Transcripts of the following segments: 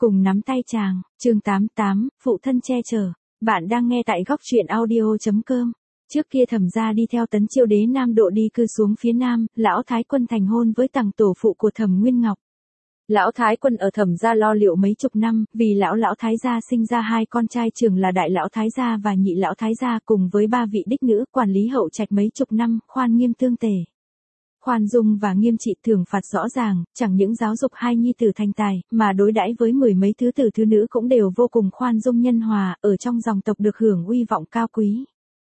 cùng nắm tay chàng, chương 88, phụ thân che chở. Bạn đang nghe tại góc truyện audio.com. Trước kia Thẩm gia đi theo Tấn Chiêu đế Nam Độ đi cư xuống phía Nam, lão Thái Quân thành hôn với tằng tổ phụ của Thẩm Nguyên Ngọc. Lão Thái Quân ở Thẩm gia lo liệu mấy chục năm, vì lão Thái gia sinh ra hai con trai trưởng là đại lão Thái gia và nhị lão Thái gia cùng với ba vị đích nữ quản lý hậu trạch mấy chục năm, khoan nghiêm tương tề. Khoan dung và nghiêm trị thưởng phạt rõ ràng, chẳng những giáo dục hai nhi tử thành tài, mà đối đãi với mười mấy thứ tử thứ nữ cũng đều vô cùng khoan dung nhân hòa, ở trong dòng tộc được hưởng uy vọng cao quý.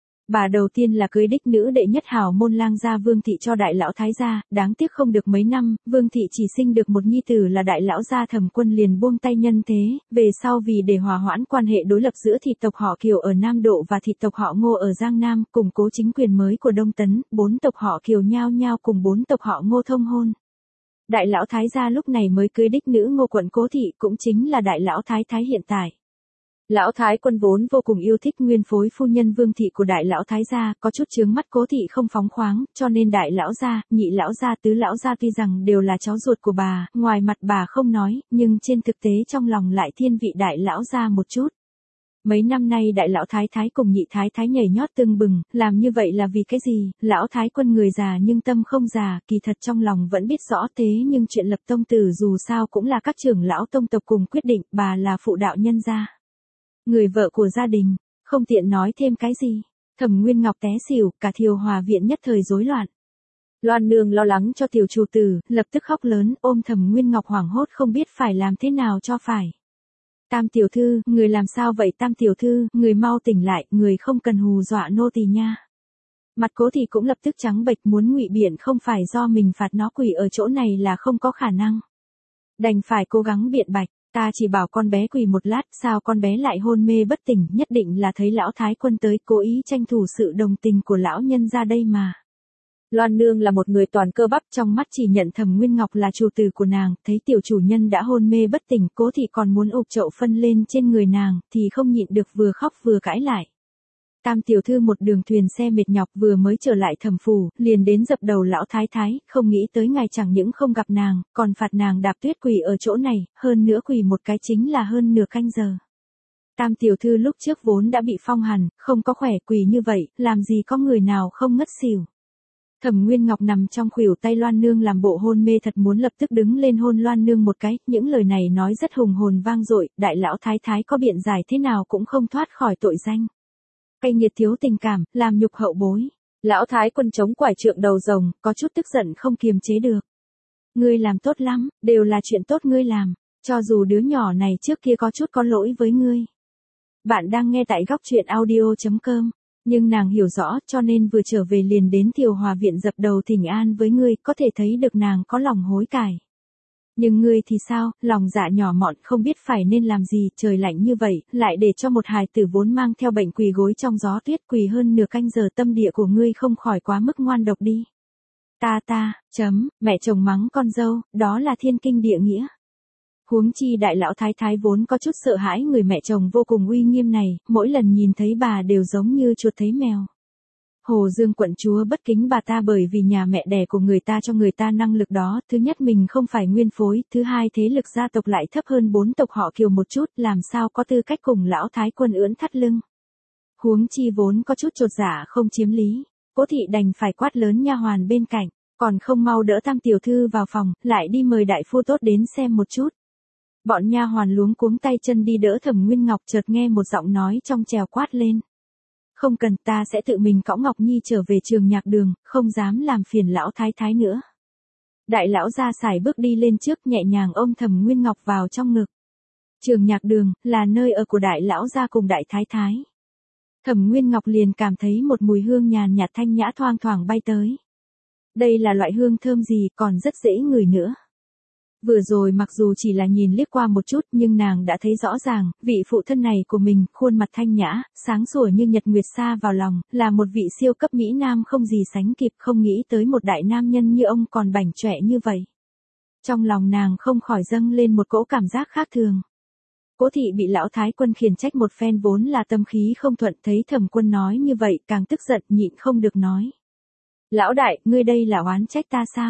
Bà đầu tiên là cưới đích nữ đệ nhất hào môn lang gia Vương thị cho đại lão Thái gia, đáng tiếc không được mấy năm, Vương thị chỉ sinh được một nhi tử là đại lão gia Thẩm Quân liền buông tay nhân thế, về sau vì để hòa hoãn quan hệ đối lập giữa thị tộc họ Kiều ở Nam Độ và thị tộc họ Ngô ở Giang Nam, củng cố chính quyền mới của Đông Tấn, bốn tộc họ Kiều nhao nhao cùng bốn tộc họ Ngô thông hôn. Đại lão Thái gia lúc này mới cưới đích nữ Ngô quận Cố thị, cũng chính là đại lão Thái thái hiện tại. Lão Thái Quân vốn vô cùng yêu thích nguyên phối phu nhân Vương thị của đại lão Thái gia, có chút chướng mắt Cố thị không phóng khoáng, cho nên đại lão gia, nhị lão gia, tứ lão gia tuy rằng đều là cháu ruột của bà, ngoài mặt bà không nói, nhưng trên thực tế trong lòng lại thiên vị đại lão gia một chút. Mấy năm nay đại lão Thái thái cùng nhị Thái thái nhảy nhót tưng bừng, làm như vậy là vì cái gì? Lão Thái Quân người già nhưng tâm không già, kỳ thật trong lòng vẫn biết rõ thế, nhưng chuyện lập tông tử dù sao cũng là các trưởng lão tông tộc cùng quyết định, bà là phụ đạo nhân gia, người vợ của gia đình, không tiện nói thêm cái gì. Thẩm Nguyên Ngọc té xỉu, cả Thiều Hòa viện nhất thời rối loạn. Loan nương lo lắng cho tiểu chủ tử, lập tức khóc lớn, ôm Thẩm Nguyên Ngọc hoảng hốt không biết phải làm thế nào cho phải. Tam tiểu thư, người làm sao vậy Tam tiểu thư, người mau tỉnh lại, người không cần hù dọa nô tỳ nha. Mặt Cố thị cũng lập tức trắng bệch, muốn ngụy biện không phải do mình phạt nó quỷ ở chỗ này là không có khả năng. Đành phải cố gắng biện bạch. Ta chỉ bảo con bé quỳ một lát, sao con bé lại hôn mê bất tỉnh, nhất định là thấy lão Thái Quân tới, cố ý tranh thủ sự đồng tình của lão nhân ra đây mà. Loan nương là một người toàn cơ bắp, trong mắt chỉ nhận Thẩm Nguyên Ngọc là chủ tử của nàng, thấy tiểu chủ nhân đã hôn mê bất tỉnh, Cố thị còn muốn ụp chậu phân lên trên người nàng, thì không nhịn được vừa khóc vừa cãi lại. Tam tiểu thư một đường thuyền xe mệt nhọc vừa mới trở lại Thẩm phủ, liền đến dập đầu lão Thái thái, không nghĩ tới ngài chẳng những không gặp nàng, còn phạt nàng đạp tuyết quỳ ở chỗ này, hơn nữa quỳ một cái chính là hơn nửa canh giờ. Tam tiểu thư lúc trước vốn đã bị phong hàn, không có khỏe, quỳ như vậy, làm gì có người nào không ngất xỉu. Thẩm Nguyên Ngọc nằm trong khuỷu tay Loan nương làm bộ hôn mê thật muốn lập tức đứng lên hôn Loan nương một cái, những lời này nói rất hùng hồn vang dội, đại lão Thái thái có biện giải thế nào cũng không thoát khỏi tội danh. Cay nghiệt thiếu tình cảm, làm nhục hậu bối. Lão Thái Quân chống quải trượng đầu rồng, có chút tức giận không kiềm chế được. Ngươi làm tốt lắm, đều là chuyện tốt ngươi làm, cho dù đứa nhỏ này trước kia có chút có lỗi với ngươi. Bạn đang nghe tại góc truyện audio.com, nhưng nàng hiểu rõ cho nên vừa trở về liền đến Thiều Hòa viện dập đầu thỉnh an với ngươi, có thể thấy được nàng có lòng hối cải. Nhưng ngươi thì sao, lòng dạ nhỏ mọn không biết phải nên làm gì, trời lạnh như vậy, lại để cho một hài tử vốn mang theo bệnh quỳ gối trong gió tuyết quỳ hơn nửa canh giờ, tâm địa của ngươi không khỏi quá mức ngoan độc đi. Mẹ chồng mắng con dâu, đó là thiên kinh địa nghĩa. Huống chi đại lão Thái thái vốn có chút sợ hãi người mẹ chồng vô cùng uy nghiêm này, mỗi lần nhìn thấy bà đều giống như chuột thấy mèo. Hồ Dương quận chúa bất kính bà ta bởi vì nhà mẹ đẻ của người ta cho người ta năng lực đó, thứ nhất mình không phải nguyên phối, thứ hai thế lực gia tộc lại thấp hơn bốn tộc họ Kiều một chút, làm sao có tư cách cùng lão Thái Quân ưỡn thắt lưng. Huống chi vốn có chút chột dạ không chiếm lý, Cố thị đành phải quát lớn nha hoàn bên cạnh, còn không mau đỡ Tam tiểu thư vào phòng, lại đi mời đại phu tốt đến xem một chút. Bọn nha hoàn luống cuống tay chân đi đỡ Thẩm Nguyên Ngọc, chợt nghe một giọng nói trong trèo quát lên. Không cần, ta sẽ tự mình cõng Ngọc Nhi trở về Trường Nhạc Đường, không dám làm phiền lão Thái thái nữa. Đại lão ra sải bước đi lên trước, nhẹ nhàng ôm Thẩm Nguyên Ngọc vào trong ngực. Trường Nhạc Đường là nơi ở của đại lão gia cùng đại thái thái. Thẩm Nguyên Ngọc liền cảm thấy một mùi hương nhàn nhạt thanh nhã thoang thoảng bay tới. Đây là loại hương thơm gì, còn rất dễ ngửi nữa. Vừa rồi mặc dù chỉ là nhìn liếc qua một chút, nhưng nàng đã thấy rõ ràng, vị phụ thân này của mình, khuôn mặt thanh nhã, sáng sủa như nhật nguyệt xa vào lòng, là một vị siêu cấp mỹ nam không gì sánh kịp, không nghĩ tới một đại nam nhân như ông còn bảnh trọe như vậy. Trong lòng nàng không khỏi dâng lên một cỗ cảm giác khác thường. Cố thị bị lão Thái Quân khiển trách một phen vốn là tâm khí không thuận, thấy Thẩm Quân nói như vậy càng tức giận, nhịn không được nói. Lão đại, ngươi đây là oán trách ta sao?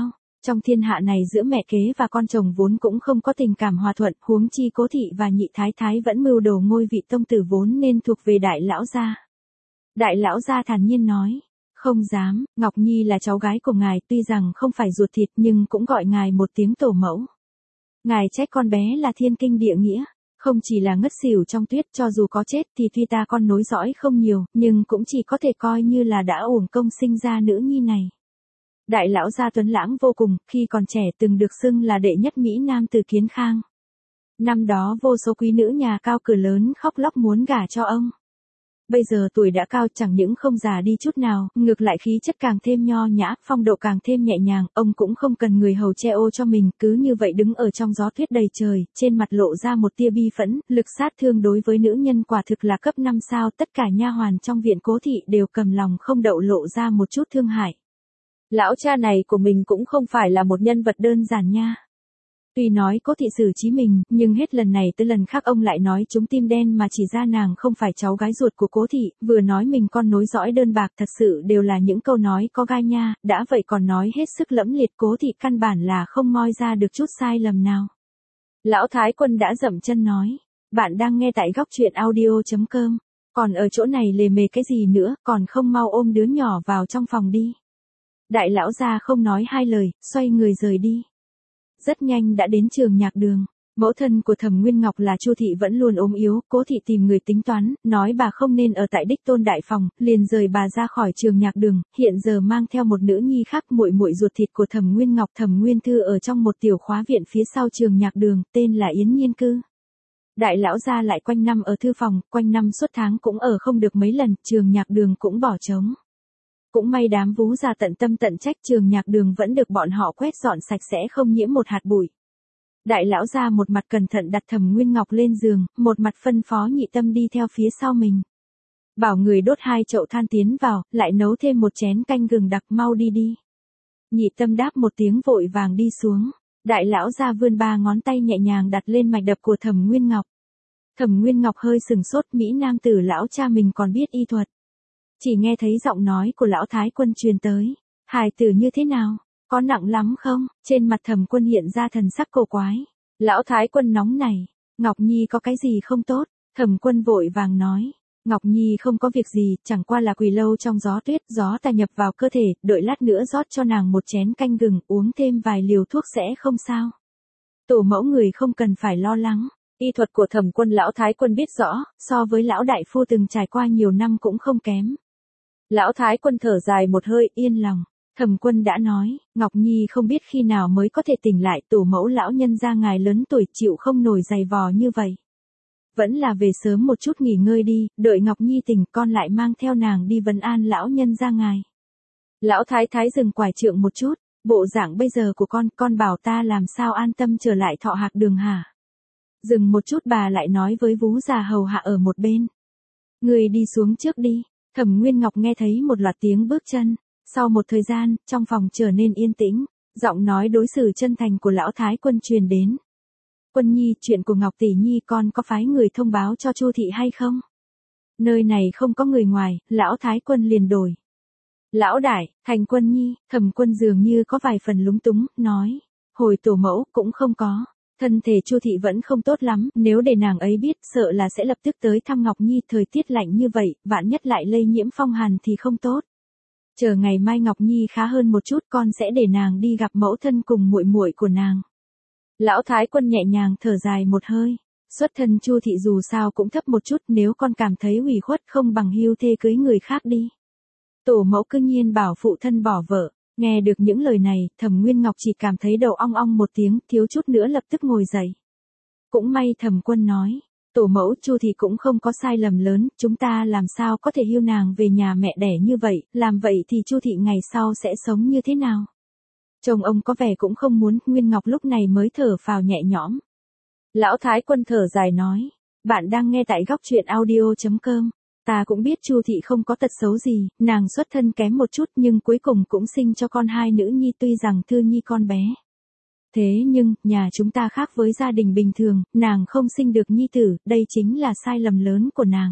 Trong thiên hạ này giữa mẹ kế và con chồng vốn cũng không có tình cảm hòa thuận, huống chi Cố thị và nhị thái thái vẫn mưu đồ ngôi vị tông tử vốn nên thuộc về đại lão gia. Đại lão gia thản nhiên nói, không dám, Ngọc Nhi là cháu gái của ngài, tuy rằng không phải ruột thịt nhưng cũng gọi ngài một tiếng tổ mẫu. Ngài trách con bé là thiên kinh địa nghĩa, không chỉ là ngất xỉu trong tuyết, cho dù có chết thì tuy ta con nối dõi không nhiều, nhưng cũng chỉ có thể coi như là đã uổng công sinh ra nữ nhi này. Đại lão gia tuấn lãng vô cùng, khi còn trẻ từng được xưng là đệ nhất Mỹ Nam từ Kiến Khang. Năm đó vô số quý nữ nhà cao cửa lớn khóc lóc muốn gả cho ông. Bây giờ tuổi đã cao chẳng những không già đi chút nào, ngược lại khí chất càng thêm nho nhã, phong độ càng thêm nhẹ nhàng, ông cũng không cần người hầu che ô cho mình, cứ như vậy đứng ở trong gió tuyết đầy trời, trên mặt lộ ra một tia bi phẫn, lực sát thương đối với nữ nhân quả thực là cấp 5 sao, tất cả nha hoàn trong viện Cố thị đều cầm lòng không đậu lộ ra một chút thương hại. Lão cha này của mình cũng không phải là một nhân vật đơn giản nha. Tuy nói Cố thị xử trí mình, nhưng hết lần này tới lần khác ông lại nói trúng tim đen mà chỉ ra nàng không phải cháu gái ruột của Cố thị, vừa nói mình con nối dõi đơn bạc, thật sự đều là những câu nói có gai nha, đã vậy còn nói hết sức lẫm liệt, Cố thị căn bản là không moi ra được chút sai lầm nào. Lão Thái Quân đã dậm chân nói, bạn đang nghe tại góc truyện audio.com, còn ở chỗ này lề mề cái gì nữa, còn không mau ôm đứa nhỏ vào trong phòng đi. Đại lão gia không nói hai lời, xoay người rời đi. Rất nhanh đã đến Trường Nhạc Đường. Mẫu thân của Thẩm Nguyên Ngọc là Chu thị vẫn luôn ốm yếu, Cố thị tìm người tính toán, nói bà không nên ở tại Đích Tôn đại phòng, liền rời bà ra khỏi Trường Nhạc Đường, hiện giờ mang theo một nữ nhi khác, muội muội ruột thịt của Thẩm Nguyên Ngọc, Thẩm Nguyên Thư ở trong một tiểu khóa viện phía sau Trường Nhạc Đường, tên là Yến Nhiên Cư. Đại lão gia lại quanh năm ở thư phòng, quanh năm suốt tháng cũng ở không được mấy lần, Trường Nhạc Đường cũng bỏ trống. Cũng may đám vú già tận tâm tận trách, Trường Nhạc Đường vẫn được bọn họ quét dọn sạch sẽ không nhiễm một hạt bụi. Đại lão gia một mặt cẩn thận đặt Thẩm Nguyên Ngọc lên giường, một mặt phân phó Nhị Tâm đi theo phía sau mình. Bảo người đốt 2 chậu than tiến vào, lại nấu thêm một chén canh gừng đặc, mau đi đi. Nhị Tâm đáp một tiếng vội vàng đi xuống. Đại lão gia vươn 3 ngón tay nhẹ nhàng đặt lên mạch đập của Thẩm Nguyên Ngọc. Thẩm Nguyên Ngọc hơi sừng sốt, Mỹ Nam tử lão cha mình còn biết y thuật. Chỉ nghe thấy giọng nói của lão Thái Quân truyền tới. Hài tử như thế nào? Có nặng lắm không? Trên mặt Thẩm Quân hiện ra thần sắc cổ quái. Lão Thái Quân nóng này. Ngọc Nhi có cái gì không tốt? Thẩm Quân vội vàng nói. Ngọc Nhi không có việc gì, chẳng qua là quỳ lâu trong gió tuyết, gió tà nhập vào cơ thể, đợi lát nữa rót cho nàng một chén canh gừng, uống thêm vài liều thuốc sẽ không sao. Tổ mẫu người không cần phải lo lắng. Y thuật của Thẩm Quân lão Thái Quân biết rõ, so với lão đại phu từng trải qua nhiều năm cũng không kém. Lão Thái Quân thở dài một hơi, yên lòng. Thẩm Quân đã nói, Ngọc Nhi không biết khi nào mới có thể tỉnh lại, tổ mẫu lão nhân gia ngài lớn tuổi chịu không nổi giày vò như vậy. Vẫn là về sớm một chút nghỉ ngơi đi, đợi Ngọc Nhi tỉnh con lại mang theo nàng đi vấn an lão nhân gia ngài. Lão Thái Thái dừng quải trượng một chút, bộ dạng bây giờ của con bảo ta làm sao an tâm trở lại Thọ Hạc Đường hả? Dừng một chút bà lại nói với vú già hầu hạ ở một bên. Người đi xuống trước đi. Thẩm Nguyên Ngọc nghe thấy một loạt tiếng bước chân. Sau một thời gian, trong phòng trở nên yên tĩnh, giọng nói đối xử chân thành của lão Thái Quân truyền đến. Quân Nhi, chuyện của Ngọc tỷ nhi con có phái người thông báo cho Chu thị hay không? Nơi này không có người ngoài, lão Thái Quân liền đổi. Lão đại, Thành Quân Nhi, Thẩm Quân dường như có vài phần lúng túng, nói. Hồi tổ mẫu, cũng không có. Thân thể Chu thị vẫn không tốt lắm, nếu để nàng ấy biết, sợ là sẽ lập tức tới thăm Ngọc Nhi, thời tiết lạnh như vậy, vạn nhất lại lây nhiễm phong hàn thì không tốt. Chờ ngày mai Ngọc Nhi khá hơn một chút, con sẽ để nàng đi gặp mẫu thân cùng muội muội của nàng. Lão Thái Quân nhẹ nhàng thở dài một hơi. Xuất thân Chu thị dù sao cũng thấp một chút, nếu con cảm thấy ủy khuất không bằng hưu thê cưới người khác đi. Tổ mẫu cư nhiên bảo phụ thân bỏ vợ. Nghe được những lời này, Thẩm Nguyên Ngọc chỉ cảm thấy đầu ong ong một tiếng, thiếu chút nữa lập tức ngồi dậy. Cũng may Thẩm Quân nói, tổ mẫu Chu thì cũng không có sai lầm lớn, chúng ta làm sao có thể hưu nàng về nhà mẹ đẻ như vậy, làm vậy thì Chu thị ngày sau sẽ sống như thế nào? Chồng ông có vẻ cũng không muốn, Nguyên Ngọc lúc này mới thở phào nhẹ nhõm. Lão Thái Quân thở dài nói, bạn đang nghe tại góc truyện audio.com. Ta cũng biết Chu thị không có tật xấu gì, nàng xuất thân kém một chút nhưng cuối cùng cũng sinh cho con 2 nữ nhi, tuy rằng Thư Nhi con bé. Thế nhưng, nhà chúng ta khác với gia đình bình thường, nàng không sinh được nhi tử, đây chính là sai lầm lớn của nàng.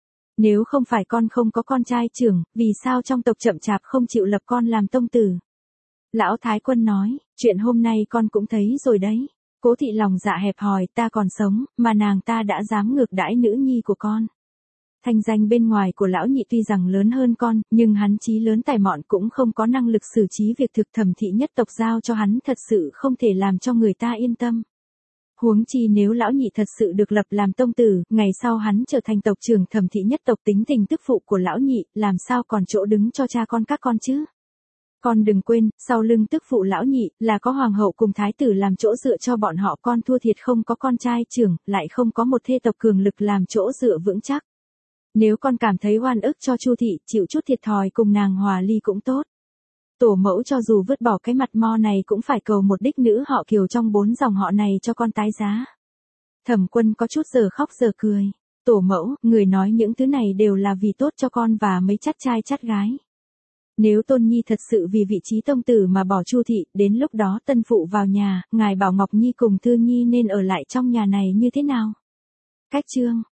Nếu không phải con không có con trai trưởng, vì sao trong tộc chậm chạp không chịu lập con làm tông tử? Lão Thái Quân nói, chuyện hôm nay con cũng thấy rồi đấy. Cố thị lòng dạ hẹp hòi, ta còn sống, mà nàng ta đã dám ngược đãi nữ nhi của con. Thanh danh bên ngoài của lão nhị tuy rằng lớn hơn con, nhưng hắn chí lớn tài mọn cũng không có năng lực xử trí việc thực Thẩm thị nhất tộc giao cho hắn thật sự không thể làm cho người ta yên tâm. Huống chi nếu lão nhị thật sự được lập làm tông tử, ngày sau hắn trở thành tộc trưởng Thẩm thị nhất tộc, tính tình tức phụ của lão nhị, làm sao còn chỗ đứng cho cha con các con chứ? Con đừng quên, sau lưng tức phụ lão nhị, là có hoàng hậu cùng thái tử làm chỗ dựa cho bọn họ, con thua thiệt không có con trai trưởng, lại không có một thê tộc cường lực làm chỗ dựa vững chắc. Nếu con cảm thấy oan ức cho Chu thị, chịu chút thiệt thòi cùng nàng hòa ly cũng tốt. Tổ mẫu cho dù vứt bỏ cái mặt mo này cũng phải cầu một đích nữ họ Kiều trong 4 dòng họ này cho con tái giá. Thẩm Quân có chút giờ khóc giờ cười. Tổ mẫu, người nói những thứ này đều là vì tốt cho con và mấy chắt trai chắt gái. Nếu Tôn Nhi thật sự vì vị trí tông tử mà bỏ Chu thị, đến lúc đó tân phụ vào nhà, ngài bảo Ngọc Nhi cùng Thư Nhi nên ở lại trong nhà này như thế nào? Cách chương